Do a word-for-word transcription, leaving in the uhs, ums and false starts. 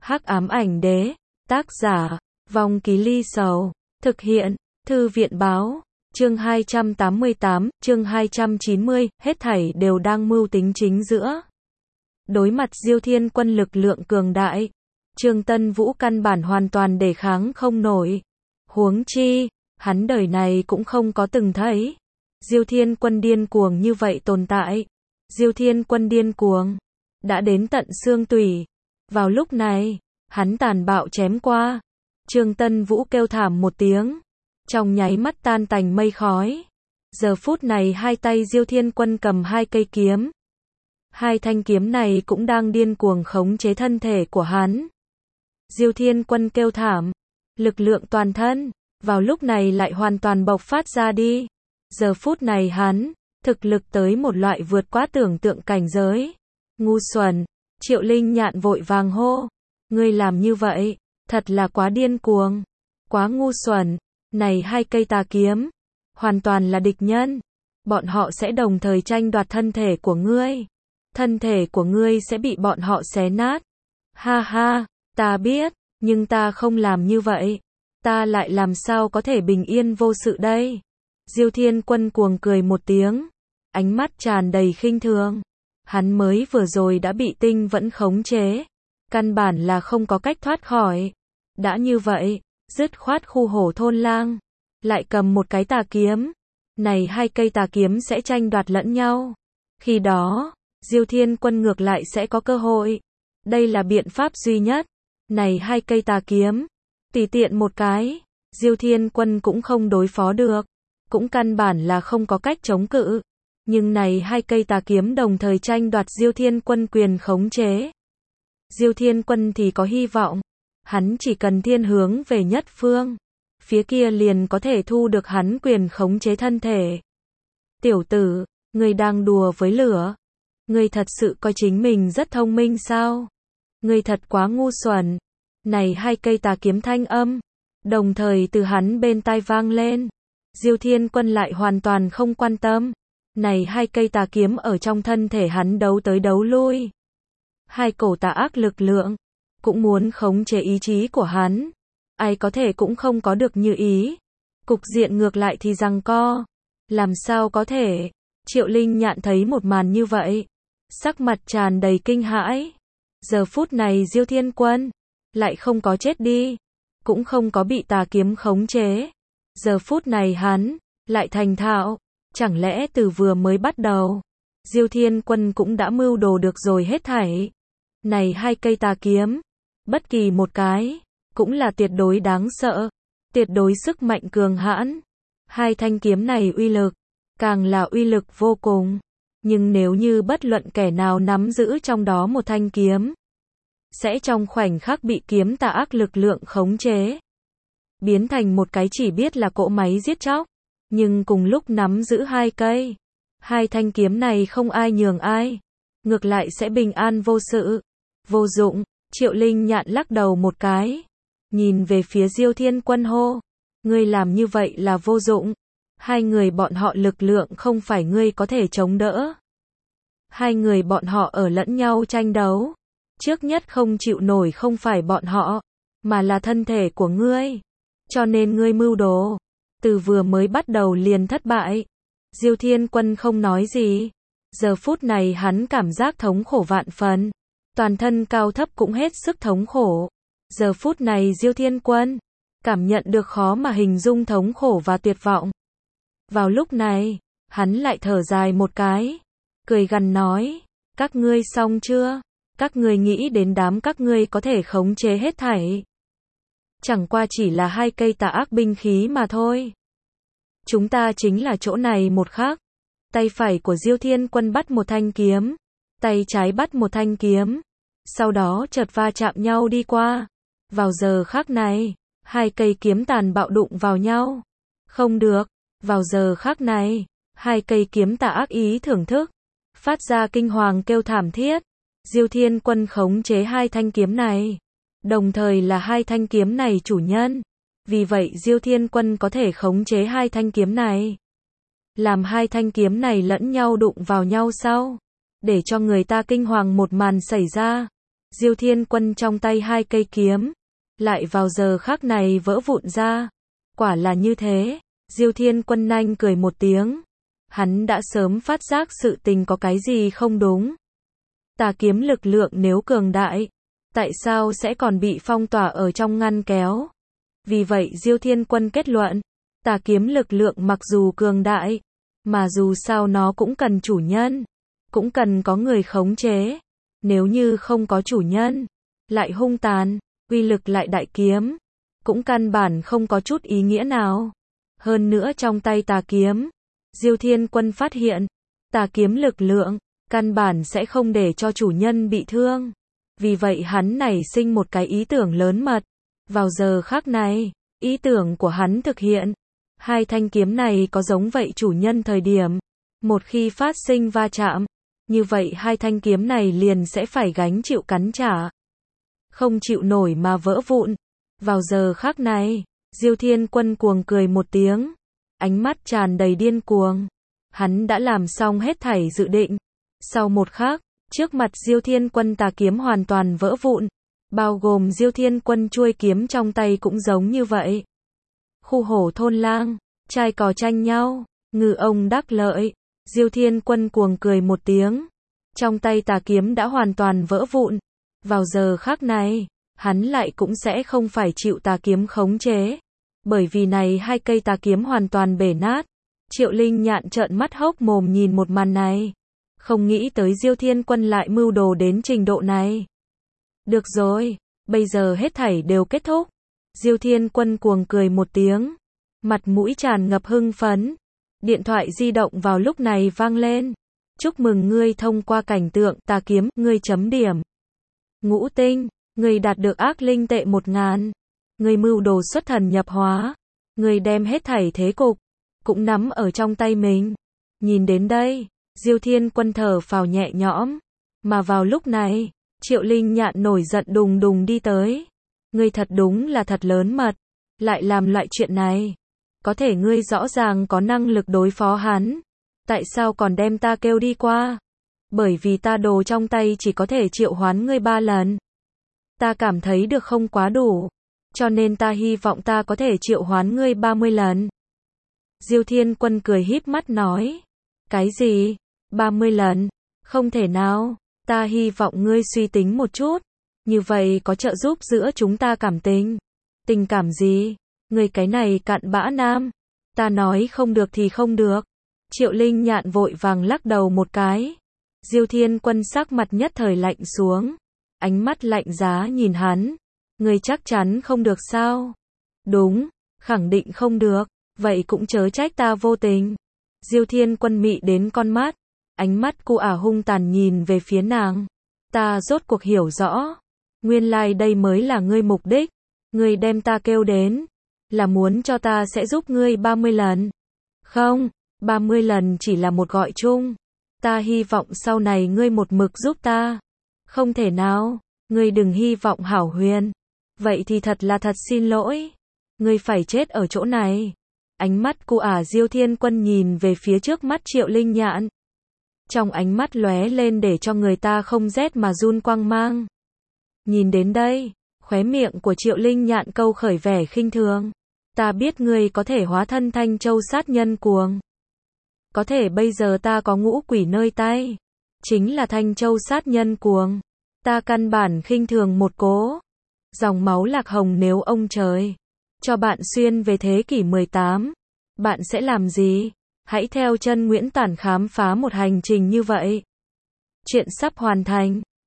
Hắc ám ảnh đế, tác giả, Vong Ký Ly Sầu, thực hiện, Thư viện báo, chương hai trăm tám mươi tám, chương hai trăm chín mươi, hết thảy đều đang mưu tính chính giữa. Đối mặt Diêu Thiên Quân lực lượng cường đại, Trương Tân Vũ căn bản hoàn toàn đề kháng không nổi. Huống chi, hắn đời này cũng không có từng thấy Diêu Thiên Quân điên cuồng như vậy tồn tại. Diêu Thiên Quân điên cuồng, đã đến tận xương tủy. Vào lúc này, hắn tàn bạo chém qua. Trương Tân Vũ kêu thảm một tiếng, trong nháy mắt tan tành mây khói. Giờ phút này hai tay Diêu Thiên Quân cầm hai cây kiếm. Hai thanh kiếm này cũng đang điên cuồng khống chế thân thể của hắn. Diêu Thiên Quân kêu thảm, lực lượng toàn thân, vào lúc này lại hoàn toàn bộc phát ra đi. Giờ phút này hắn, thực lực tới một loại vượt quá tưởng tượng cảnh giới. Ngu xuẩn, Triệu Linh Nhạn vội vàng hô. Ngươi làm như vậy, thật là quá điên cuồng, quá ngu xuẩn. Này hai cây tà kiếm, hoàn toàn là địch nhân. Bọn họ sẽ đồng thời tranh đoạt thân thể của ngươi. Thân thể của ngươi sẽ bị bọn họ xé nát. Ha ha, ta biết, nhưng ta không làm như vậy. Ta lại làm sao có thể bình yên vô sự đây? Diêu Thiên Quân cuồng cười một tiếng, ánh mắt tràn đầy khinh thường. Hắn mới vừa rồi đã bị tinh vẫn khống chế, căn bản là không có cách thoát khỏi. Đã như vậy, dứt khoát khu hổ thôn lang, lại cầm một cái tà kiếm. Này hai cây tà kiếm sẽ tranh đoạt lẫn nhau. Khi đó, Diêu Thiên Quân ngược lại sẽ có cơ hội. Đây là biện pháp duy nhất. Này hai cây tà kiếm, tùy tiện một cái, Diêu Thiên Quân cũng không đối phó được, cũng căn bản là không có cách chống cự. Nhưng này hai cây tà kiếm đồng thời tranh đoạt Diêu Thiên Quân quyền khống chế. Diêu Thiên Quân thì có hy vọng, hắn chỉ cần thiên hướng về nhất phương, phía kia liền có thể thu được hắn quyền khống chế thân thể. Tiểu tử, ngươi đang đùa với lửa. Ngươi thật sự coi chính mình rất thông minh sao? Ngươi thật quá ngu xuẩn. Này hai cây tà kiếm thanh âm, đồng thời từ hắn bên tai vang lên. Diêu Thiên Quân lại hoàn toàn không quan tâm. Này hai cây tà kiếm ở trong thân thể hắn đấu tới đấu lui. Hai cổ tà ác lực lượng, cũng muốn khống chế ý chí của hắn. Ai có thể cũng không có được như ý. Cục diện ngược lại thì giằng co. Làm sao có thể? Triệu Linh Nhạn thấy một màn như vậy, sắc mặt tràn đầy kinh hãi. Giờ phút này Diêu Thiên Quân lại không có chết đi, cũng không có bị tà kiếm khống chế. Giờ phút này hắn lại thành thạo. Chẳng lẽ từ vừa mới bắt đầu, Diêu Thiên Quân cũng đã mưu đồ được rồi hết thảy? Này hai cây tà kiếm, bất kỳ một cái, cũng là tuyệt đối đáng sợ, tuyệt đối sức mạnh cường hãn. Hai thanh kiếm này uy lực, càng là uy lực vô cùng. Nhưng nếu như bất luận kẻ nào nắm giữ trong đó một thanh kiếm, sẽ trong khoảnh khắc bị kiếm tà ác lực lượng khống chế, biến thành một cái chỉ biết là cỗ máy giết chóc. Nhưng cùng lúc nắm giữ hai cây, hai thanh kiếm này không ai nhường ai, ngược lại sẽ bình an vô sự. Vô dụng. Triệu Linh Nhạn lắc đầu một cái, nhìn về phía Diêu Thiên Quân hô. Ngươi làm như vậy là vô dụng. Hai người bọn họ lực lượng không phải ngươi có thể chống đỡ. Hai người bọn họ ở lẫn nhau tranh đấu. Trước nhất không chịu nổi không phải bọn họ, mà là thân thể của ngươi. Cho nên ngươi mưu đồ, từ vừa mới bắt đầu liền thất bại. Diêu Thiên Quân không nói gì. Giờ phút này hắn cảm giác thống khổ vạn phần. Toàn thân cao thấp cũng hết sức thống khổ. Giờ phút này Diêu Thiên Quân cảm nhận được khó mà hình dung thống khổ và tuyệt vọng. Vào lúc này, hắn lại thở dài một cái, cười gằn nói, các ngươi xong chưa? Các ngươi nghĩ đến đám các ngươi có thể khống chế hết thảy. Chẳng qua chỉ là hai cây tà ác binh khí mà thôi. Chúng ta chính là chỗ này một khắc. Tay phải của Diêu Thiên Quân bắt một thanh kiếm, tay trái bắt một thanh kiếm, sau đó chợt va chạm nhau đi qua. Vào giờ khắc này, hai cây kiếm tàn bạo đụng vào nhau. Không được. Vào giờ khắc này, hai cây kiếm tà ác ý thưởng thức, phát ra kinh hoàng kêu thảm thiết. Diêu Thiên Quân khống chế hai thanh kiếm này, đồng thời là hai thanh kiếm này chủ nhân. Vì vậy Diêu Thiên Quân có thể khống chế hai thanh kiếm này, làm hai thanh kiếm này lẫn nhau đụng vào nhau sau, để cho người ta kinh hoàng một màn xảy ra. Diêu Thiên Quân trong tay hai cây kiếm, lại vào giờ khắc này vỡ vụn ra. Quả là như thế, Diêu Thiên Quân nhanh cười một tiếng. Hắn đã sớm phát giác sự tình có cái gì không đúng. Tà kiếm lực lượng nếu cường đại, tại sao sẽ còn bị phong tỏa ở trong ngăn kéo? Vì vậy Diêu Thiên Quân kết luận, tà kiếm lực lượng mặc dù cường đại, mà dù sao nó cũng cần chủ nhân, cũng cần có người khống chế. Nếu như không có chủ nhân, lại hung tàn, uy lực lại đại kiếm, cũng căn bản không có chút ý nghĩa nào. Hơn nữa trong tay tà kiếm, Diêu Thiên Quân phát hiện, tà kiếm lực lượng, căn bản sẽ không để cho chủ nhân bị thương. Vì vậy hắn nảy sinh một cái ý tưởng lớn mật. Vào giờ khắc này, ý tưởng của hắn thực hiện. Hai thanh kiếm này có giống vậy chủ nhân thời điểm. Một khi phát sinh va chạm, như vậy hai thanh kiếm này liền sẽ phải gánh chịu cắn trả. Không chịu nổi mà vỡ vụn. Vào giờ khắc này, Diêu Thiên Quân cuồng cười một tiếng. Ánh mắt tràn đầy điên cuồng. Hắn đã làm xong hết thảy dự định. Sau một khắc, trước mặt Diêu Thiên Quân tà kiếm hoàn toàn vỡ vụn. Bao gồm Diêu Thiên Quân chuôi kiếm trong tay cũng giống như vậy. Khu hổ thôn lang, trai cò tranh nhau, ngư ông đắc lợi. Diêu Thiên Quân cuồng cười một tiếng. Trong tay tà kiếm đã hoàn toàn vỡ vụn. Vào giờ khắc này, hắn lại cũng sẽ không phải chịu tà kiếm khống chế. Bởi vì này hai cây tà kiếm hoàn toàn bể nát. Triệu Linh Nhạn trợn mắt hốc mồm nhìn một màn này. Không nghĩ tới Diêu Thiên Quân lại mưu đồ đến trình độ này. Được rồi, bây giờ hết thảy đều kết thúc. Diêu Thiên Quân cuồng cười một tiếng. Mặt mũi tràn ngập hưng phấn. Điện thoại di động vào lúc này vang lên. Chúc mừng ngươi thông qua cảnh tượng tà kiếm, ngươi chấm điểm. Ngũ tinh, ngươi đạt được ác linh tệ một ngàn. Ngươi mưu đồ xuất thần nhập hóa. Ngươi đem hết thảy thế cục, cũng nắm ở trong tay mình. Nhìn đến đây, Diêu Thiên Quân thở phào nhẹ nhõm. Mà vào lúc này, Triệu Linh Nhạn nổi giận đùng đùng đi tới. Ngươi thật đúng là thật lớn mật. Lại làm loại chuyện này. Có thể ngươi rõ ràng có năng lực đối phó hắn. Tại sao còn đem ta kêu đi qua? Bởi vì ta đồ trong tay chỉ có thể triệu hoán ngươi ba lần. Ta cảm thấy được không quá đủ. Cho nên ta hy vọng ta có thể triệu hoán ngươi ba mươi lần. Diêu Thiên Quân cười híp mắt nói. Cái gì? ba mươi lần? Không thể nào. Ta hy vọng ngươi suy tính một chút. Như vậy có trợ giúp giữa chúng ta cảm tình. Tình cảm gì? Ngươi cái này cặn bã nam. Ta nói không được thì không được. Triệu Linh Nhạn vội vàng lắc đầu một cái. Diêu Thiên Quân sắc mặt nhất thời lạnh xuống. Ánh mắt lạnh giá nhìn hắn. Ngươi chắc chắn không được sao? Đúng, khẳng định không được. Vậy cũng chớ trách ta vô tình. Diêu Thiên Quân mị đến con mắt. Ánh mắt cu ả hung tàn nhìn về phía nàng. Ta rốt cuộc hiểu rõ. Nguyên lai like đây mới là ngươi mục đích. Ngươi đem ta kêu đến. Là muốn cho ta sẽ giúp ngươi ba mươi lần. Không, ba mươi lần chỉ là một gọi chung. Ta hy vọng sau này ngươi một mực giúp ta. Không thể nào, ngươi đừng hy vọng hảo huyền. Vậy thì thật là thật xin lỗi. Ngươi phải chết ở chỗ này. Ánh mắt cu ả Diêu Thiên Quân nhìn về phía trước mắt Triệu Linh Nhạn. Trong ánh mắt lóe lên để cho người ta không rét mà run quang mang. Nhìn đến đây, khóe miệng của Triệu Linh Nhạn câu khởi vẻ khinh thường. Ta biết ngươi có thể hóa thân Thanh Châu sát nhân cuồng. Có thể bây giờ ta có ngũ quỷ nơi tay. Chính là Thanh Châu sát nhân cuồng. Ta căn bản khinh thường một cố. Dòng máu lạc hồng nếu ông trời cho bạn xuyên về thế kỷ mười tám. Bạn sẽ làm gì? Hãy theo chân Nguyễn Tản khám phá một hành trình như vậy. Chuyện sắp hoàn thành.